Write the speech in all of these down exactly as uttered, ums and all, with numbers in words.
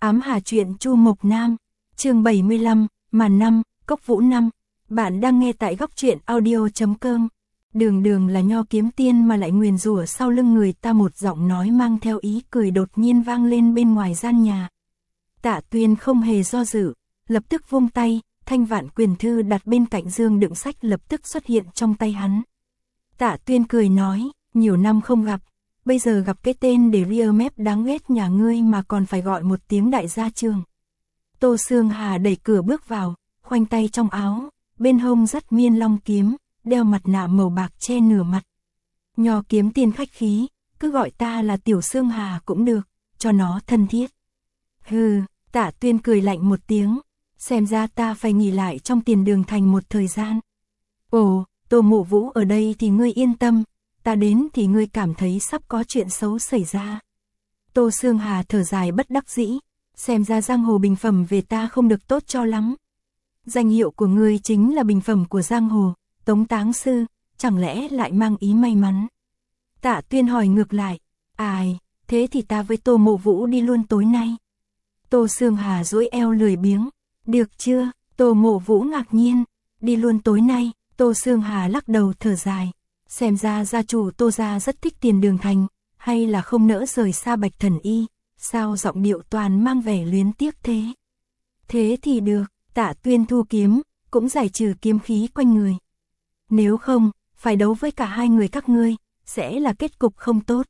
Ám Hà truyện Chu Mộc Nam, chương bảy mươi lăm, màn năm, Cốc Vũ năm. Bạn đang nghe tại góc truyện audio chấm com. Đường đường là nho kiếm tiên mà lại nguyền rủa sau lưng người ta, một giọng nói mang theo ý cười đột nhiên vang lên bên ngoài gian nhà. Tạ Tuyên không hề do dự, lập tức vung tay, thanh vạn quyền thư đặt bên cạnh dương đựng sách lập tức xuất hiện trong tay hắn. Tạ Tuyên cười nói, nhiều năm không gặp, bây giờ gặp cái tên để ria mép đáng ghét nhà ngươi mà còn phải gọi một tiếng đại gia trường. Tô Sương Hà đẩy cửa bước vào, khoanh tay trong áo, bên hông dắt miên long kiếm, đeo mặt nạ màu bạc che nửa mặt. Nho kiếm tiên khách khí, cứ gọi ta là Tiểu Sương Hà cũng được, cho nó thân thiết. Hừ, Tạ Tuyên cười lạnh một tiếng, xem ra ta phải nghỉ lại trong Tiền Đường Thành một thời gian. Ồ, Tô Mộ Vũ ở đây thì ngươi yên tâm, ta đến thì ngươi cảm thấy sắp có chuyện xấu xảy ra. Tô Sương Hà thở dài bất đắc dĩ, xem ra giang hồ bình phẩm về ta không được tốt cho lắm. Danh hiệu của ngươi chính là bình phẩm của giang hồ, Tống Táng Sư, chẳng lẽ lại mang ý may mắn? Tạ Tuyên hỏi ngược lại, ai, thế thì ta với Tô Mộ Vũ đi luôn tối nay. Tô Sương Hà duỗi eo lười biếng, được chưa? Tô Mộ Vũ ngạc nhiên, đi luôn tối nay. Tô Sương Hà lắc đầu thở dài, xem ra gia chủ Tô gia rất thích Tiền Đường Thành, hay là không nỡ rời xa Bạch Thần Y, sao giọng điệu toàn mang vẻ luyến tiếc thế? Thế thì được, Tạ Tuyên thu kiếm, cũng giải trừ kiếm khí quanh người. Nếu không, phải đấu với cả hai người các ngươi, sẽ là kết cục không tốt.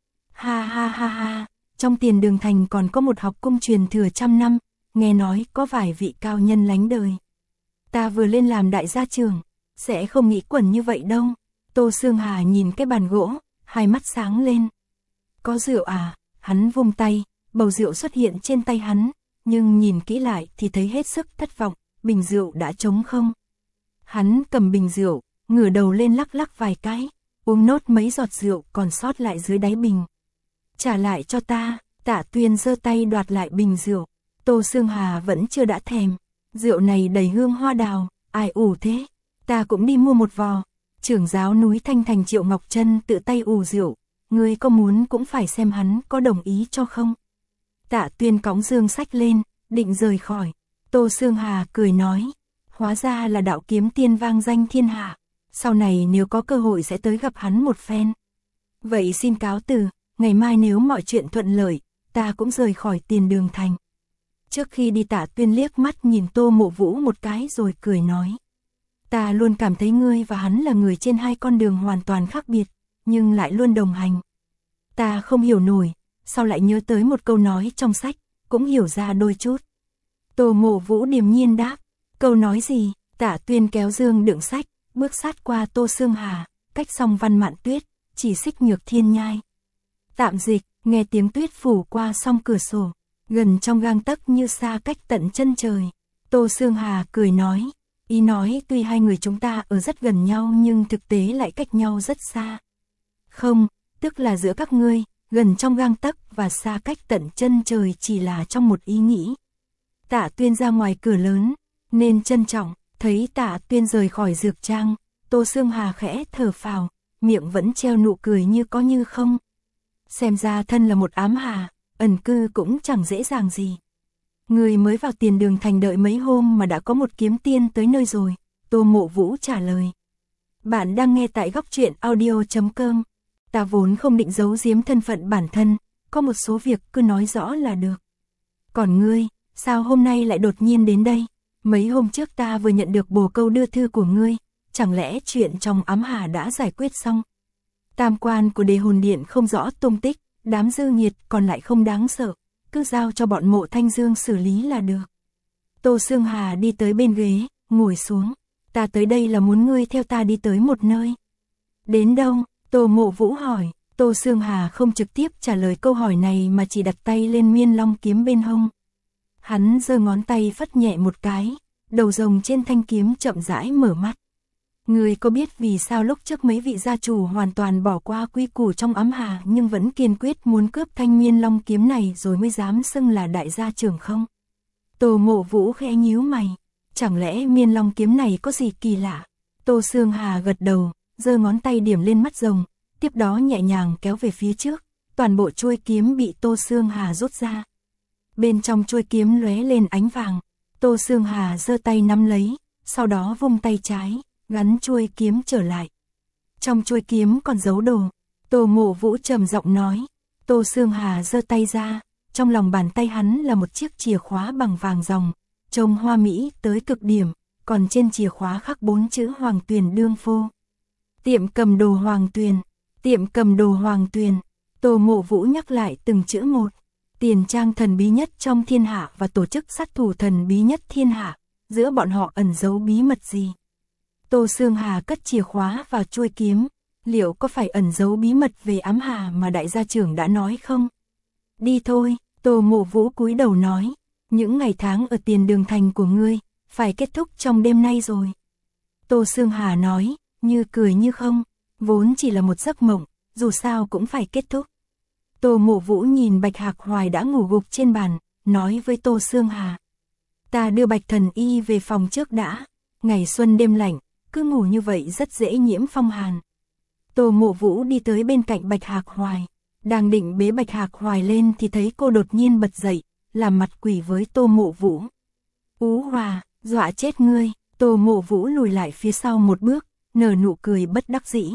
Ha ha ha ha, trong Tiền Đường Thành còn có một học cung truyền thừa trăm năm, nghe nói có vài vị cao nhân lánh đời. Ta vừa lên làm đại gia trưởng, sẽ không nghĩ quẩn như vậy đâu. Tô Sương Hà nhìn cái bàn gỗ, hai mắt sáng lên. Có rượu à? Hắn vung tay, bầu rượu xuất hiện trên tay hắn, nhưng nhìn kỹ lại thì thấy hết sức thất vọng, bình rượu đã trống không. Hắn cầm bình rượu, ngửa đầu lên lắc lắc vài cái, uống nốt mấy giọt rượu còn sót lại dưới đáy bình. Trả lại cho ta. Tạ Tuyên giơ tay đoạt lại bình rượu. Tô Sương Hà vẫn chưa đã thèm. Rượu này đầy hương hoa đào, ai ủ thế? Ta cũng đi mua một vò. Trưởng giáo núi Thanh Thành Triệu Ngọc Trân tự tay ủ rượu, ngươi có muốn cũng phải xem hắn có đồng ý cho không? Tạ Tuyên cõng dương sách lên, định rời khỏi. Tô Sương Hà cười nói, hóa ra là đạo kiếm tiên vang danh thiên hạ, sau này nếu có cơ hội sẽ tới gặp hắn một phen. Vậy xin cáo từ, ngày mai nếu mọi chuyện thuận lợi, ta cũng rời khỏi Tiền Đường Thành. Trước khi đi Tạ Tuyên liếc mắt nhìn Tô Mộ Vũ một cái rồi cười nói, ta luôn cảm thấy ngươi và hắn là người trên hai con đường hoàn toàn khác biệt, nhưng lại luôn đồng hành. Ta không hiểu nổi, sao lại nhớ tới một câu nói trong sách, cũng hiểu ra đôi chút. Tô Mộ Vũ điềm nhiên đáp, câu nói gì? Tạ Tuyên kéo dương đựng sách, bước sát qua Tô Sương Hà, cách xong Văn Mạn Tuyết, chỉ xích Nhược Thiên Nhai. Tạm dịch, nghe tiếng tuyết phủ qua song cửa sổ, gần trong gang tấc như xa cách tận chân trời. Tô Sương Hà cười nói, ý nói tuy hai người chúng ta ở rất gần nhau nhưng thực tế lại cách nhau rất xa. Không, tức là giữa các ngươi, gần trong gang tấc và xa cách tận chân trời chỉ là trong một ý nghĩ. Tạ Tuyên ra ngoài cửa lớn, nên trân trọng, thấy Tạ Tuyên rời khỏi dược trang, Tô Sương Hà khẽ thở phào, miệng vẫn treo nụ cười như có như không. Xem ra thân là một ám hà, ẩn cư cũng chẳng dễ dàng gì. Người mới vào Tiền Đường Thành đợi mấy hôm mà đã có một kiếm tiên tới nơi rồi, Tô Mộ Vũ trả lời. Bạn đang nghe tại góc truyện audio chấm com. Ta vốn không định giấu giếm thân phận bản thân, có một số việc cứ nói rõ là được. Còn ngươi, sao hôm nay lại đột nhiên đến đây? Mấy hôm trước ta vừa nhận được bồ câu đưa thư của ngươi, chẳng lẽ chuyện trong ám hà đã giải quyết xong? Tam quan của Đề Hồn Điện không rõ tung tích, đám dư nghiệt còn lại không đáng sợ, cứ giao cho bọn Mộ Thanh Dương xử lý là được. Tô Sương Hà đi tới bên ghế, ngồi xuống. Ta tới đây là muốn ngươi theo ta đi tới một nơi. Đến đâu? Tô Mộ Vũ hỏi. Tô Sương Hà không trực tiếp trả lời câu hỏi này mà chỉ đặt tay lên miên long kiếm bên hông. Hắn giơ ngón tay phất nhẹ một cái, đầu rồng trên thanh kiếm chậm rãi mở mắt. Ngươi có biết vì sao lúc trước mấy vị gia chủ hoàn toàn bỏ qua quy củ trong ám hà nhưng vẫn kiên quyết muốn cướp thanh miên long kiếm này rồi mới dám xưng là đại gia trưởng không? Tô Mộ Vũ khẽ nhíu mày, chẳng lẽ miên long kiếm này có gì kỳ lạ? Tô Sương Hà gật đầu, giơ ngón tay điểm lên mắt rồng, tiếp đó nhẹ nhàng kéo về phía trước, toàn bộ chuôi kiếm bị Tô Sương Hà rút ra. bên trong chuôi kiếm lóe lên ánh vàng. Tô Sương Hà giơ tay nắm lấy, sau đó vung tay trái, gắn chuôi kiếm trở lại. Trong chuôi kiếm còn giấu đồ. Tô Mộ Vũ trầm giọng nói. Tô Sương Hà giơ tay ra, trong lòng bàn tay hắn là một chiếc chìa khóa bằng vàng ròng, trông hoa mỹ tới cực điểm, còn trên chìa khóa khắc bốn chữ Hoàng Tuyền Đương Phô. Tiệm cầm đồ Hoàng Tuyền, tiệm cầm đồ Hoàng Tuyền. Tô Mộ Vũ nhắc lại từng chữ một. Tiền trang thần bí nhất trong thiên hạ và tổ chức sát thủ thần bí nhất thiên hạ, giữa bọn họ ẩn giấu bí mật gì? Tô Sương Hà cất chìa khóa vào chuôi kiếm, liệu có phải ẩn giấu bí mật về ám hà mà đại gia trưởng đã nói không? Đi thôi, Tô Mộ Vũ cúi đầu nói, những ngày tháng ở tiền đường thành của ngươi, phải kết thúc trong đêm nay rồi. Tô Sương Hà nói, như cười như không, vốn chỉ là một giấc mộng, dù sao cũng phải kết thúc. Tô Mộ Vũ nhìn Bạch Hạc Hoài đã ngủ gục trên bàn, nói với Tô Sương Hà. Ta đưa Bạch Thần Y về phòng trước đã, ngày xuân đêm lạnh, cứ ngủ như vậy rất dễ nhiễm phong hàn. Tô Mộ Vũ đi tới bên cạnh Bạch Hạc Hoài, đang định bế Bạch Hạc Hoài lên thì thấy cô đột nhiên bật dậy, làm mặt quỷ với Tô Mộ Vũ. Ú Hòa, dọa chết ngươi. Tô Mộ Vũ lùi lại phía sau một bước, nở nụ cười bất đắc dĩ.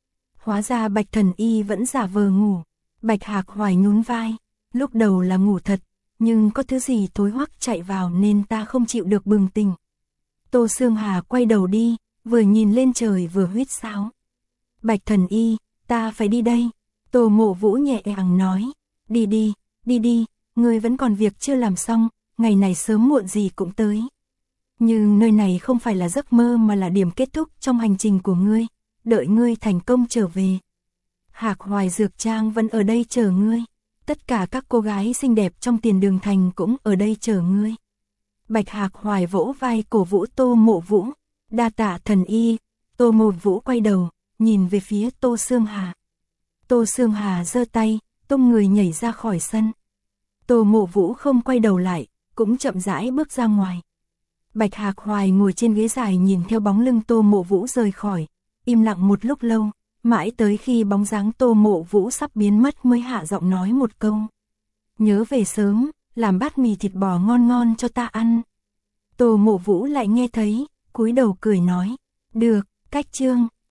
Hóa ra Bạch Thần Y vẫn giả vờ ngủ. Bạch Hạc Hoài nhún vai, lúc đầu là ngủ thật, nhưng có thứ gì thối hoắc chạy vào nên ta không chịu được bừng tỉnh. Tô Sương Hà quay đầu đi, vừa nhìn lên trời vừa huýt sáo. Bạch Thần Y, ta phải đi đây. Tô Mộ Vũ nhẹ nhàng nói, đi đi, đi đi, ngươi vẫn còn việc chưa làm xong, ngày này sớm muộn gì cũng tới. Nhưng nơi này không phải là giấc mơ mà là điểm kết thúc trong hành trình của ngươi, đợi ngươi thành công trở về. Hạc Hoài Dược Trang vẫn ở đây chờ ngươi, tất cả các cô gái xinh đẹp trong tiền đường thành cũng ở đây chờ ngươi. Bạch Hạc Hoài vỗ vai cổ vũ Tô Mộ Vũ, đa tạ Thần Y. Tô Mộ Vũ quay đầu, nhìn về phía Tô Sương Hà. Tô Sương Hà giơ tay, tung người nhảy ra khỏi sân. Tô Mộ Vũ không quay đầu lại, cũng chậm rãi bước ra ngoài. Bạch Hạc Hoài ngồi trên ghế dài nhìn theo bóng lưng Tô Mộ Vũ rời khỏi, im lặng một lúc lâu, mãi tới khi bóng dáng Tô Mộ Vũ sắp biến mất mới hạ giọng nói một câu. Nhớ về sớm, làm bát mì thịt bò ngon ngon cho ta ăn. Tô Mộ Vũ lại nghe thấy, cúi đầu cười nói, được, cách chương.